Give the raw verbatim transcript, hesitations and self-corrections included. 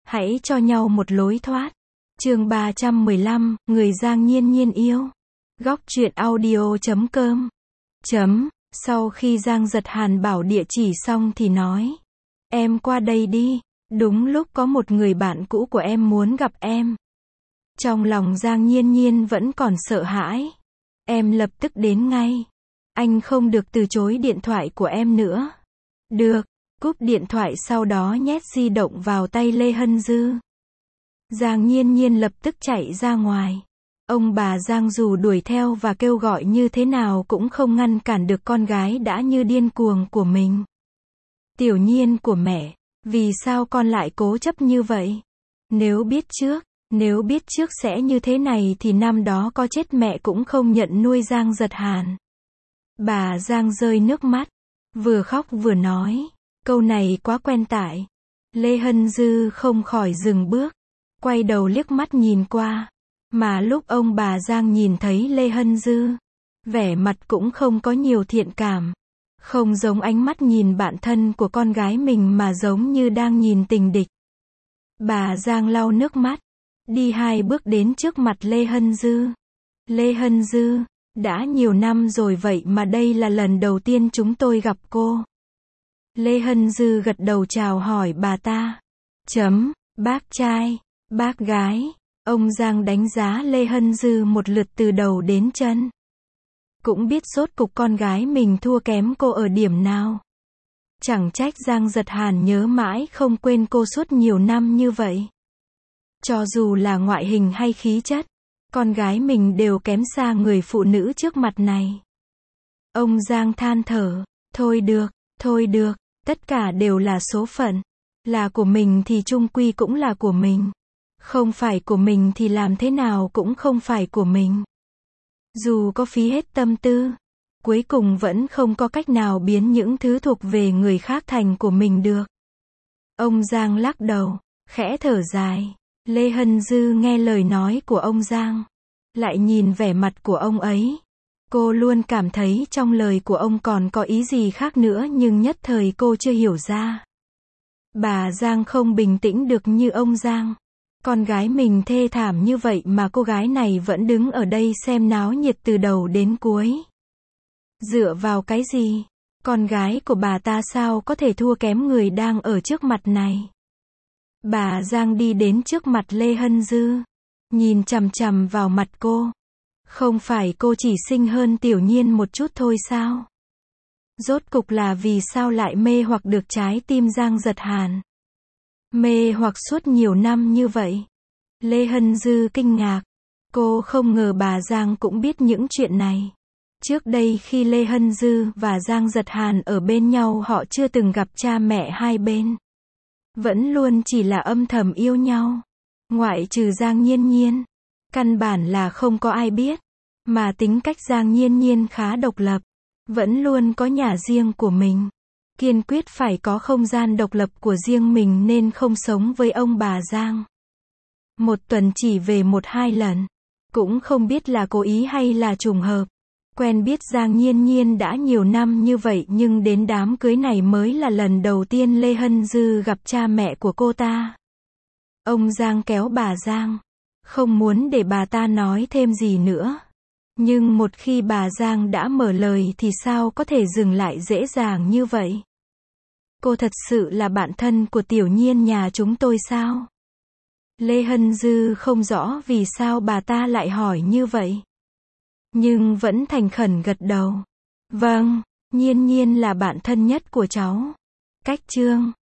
Hãy cho nhau một lối thoát. Chương ba trăm mười lăm, người Giang Nhiên Nhiên yêu. Góc truyện audio chấm com. Chấm, sau khi Giang Giật Hàn bảo địa chỉ xong thì nói. Em qua đây đi, đúng lúc có một người bạn cũ của em muốn gặp em. Trong lòng Giang Nhiên Nhiên vẫn còn sợ hãi. Em lập tức đến ngay. Anh không được từ chối điện thoại của em nữa. Được, cúp điện thoại sau đó nhét di động vào tay Lê Hân Dư. Giang Nhiên Nhiên lập tức chạy ra ngoài. Ông bà Giang dù đuổi theo và kêu gọi như thế nào cũng không ngăn cản được con gái đã như điên cuồng của mình. Tiểu Nhiên của mẹ, vì sao con lại cố chấp như vậy? Nếu biết trước, nếu biết trước sẽ như thế này thì năm đó có chết mẹ cũng không nhận nuôi Giang Giật Hàn. Bà Giang rơi nước mắt, vừa khóc vừa nói, câu này quá quen tại. Lê Hân Dư không khỏi dừng bước, quay đầu liếc mắt nhìn qua, mà lúc ông bà Giang nhìn thấy Lê Hân Dư, vẻ mặt cũng không có nhiều thiện cảm, không giống ánh mắt nhìn bạn thân của con gái mình mà giống như đang nhìn tình địch. Bà Giang lau nước mắt, đi hai bước đến trước mặt Lê Hân Dư. Lê Hân Dư, đã nhiều năm rồi vậy mà đây là lần đầu tiên chúng tôi gặp cô. Lê Hân Dư gật đầu chào hỏi bà ta. Chấm, bác trai, bác gái. Ông Giang đánh giá Lê Hân Dư một lượt từ đầu đến chân. Cũng biết sốt cục con gái mình thua kém cô ở điểm nào. Chẳng trách Giang Giật Hàn nhớ mãi không quên cô suốt nhiều năm như vậy. Cho dù là ngoại hình hay khí chất, con gái mình đều kém xa người phụ nữ trước mặt này. Ông Giang than thở, thôi được, thôi được, tất cả đều là số phận. Là của mình thì chung quy cũng là của mình. Không phải của mình thì làm thế nào cũng không phải của mình. Dù có phí hết tâm tư, cuối cùng vẫn không có cách nào biến những thứ thuộc về người khác thành của mình được. Ông Giang lắc đầu, khẽ thở dài. Lê Hân Dư nghe lời nói của ông Giang, lại nhìn vẻ mặt của ông ấy. Cô luôn cảm thấy trong lời của ông còn có ý gì khác nữa nhưng nhất thời cô chưa hiểu ra. Bà Giang không bình tĩnh được như ông Giang. Con gái mình thê thảm như vậy mà cô gái này vẫn đứng ở đây xem náo nhiệt từ đầu đến cuối. Dựa vào cái gì? Con gái của bà ta sao có thể thua kém người đang ở trước mặt này? Bà Giang đi đến trước mặt Lê Hân Dư, nhìn chằm chằm vào mặt cô. Không phải cô chỉ xinh hơn Tiểu Nhiên một chút thôi sao? Rốt cục là vì sao lại mê hoặc được trái tim Giang Giật Hàn? Mê hoặc suốt nhiều năm như vậy. Lê Hân Dư kinh ngạc. Cô không ngờ bà Giang cũng biết những chuyện này. Trước đây khi Lê Hân Dư và Giang Giật Hàn ở bên nhau họ chưa từng gặp cha mẹ hai bên. Vẫn luôn chỉ là âm thầm yêu nhau. Ngoại trừ Giang Nhiên Nhiên, căn bản là không có ai biết. Mà tính cách Giang Nhiên Nhiên khá độc lập. Vẫn luôn có nhà riêng của mình. Kiên quyết phải có không gian độc lập của riêng mình nên không sống với ông bà Giang. Một tuần chỉ về một hai lần. Cũng không biết là cố ý hay là trùng hợp. Quen biết Giang Nhiên Nhiên đã nhiều năm như vậy nhưng đến đám cưới này mới là lần đầu tiên Lê Hân Dư gặp cha mẹ của cô ta. Ông Giang kéo bà Giang. Không muốn để bà ta nói thêm gì nữa. Nhưng một khi bà Giang đã mở lời thì sao có thể dừng lại dễ dàng như vậy? Cô thật sự là bạn thân của Tiểu Nhiên nhà chúng tôi sao? Lê Hân Dư không rõ vì sao bà ta lại hỏi như vậy. Nhưng vẫn thành khẩn gật đầu. Vâng, Nhiên Nhiên là bạn thân nhất của cháu. Cách chương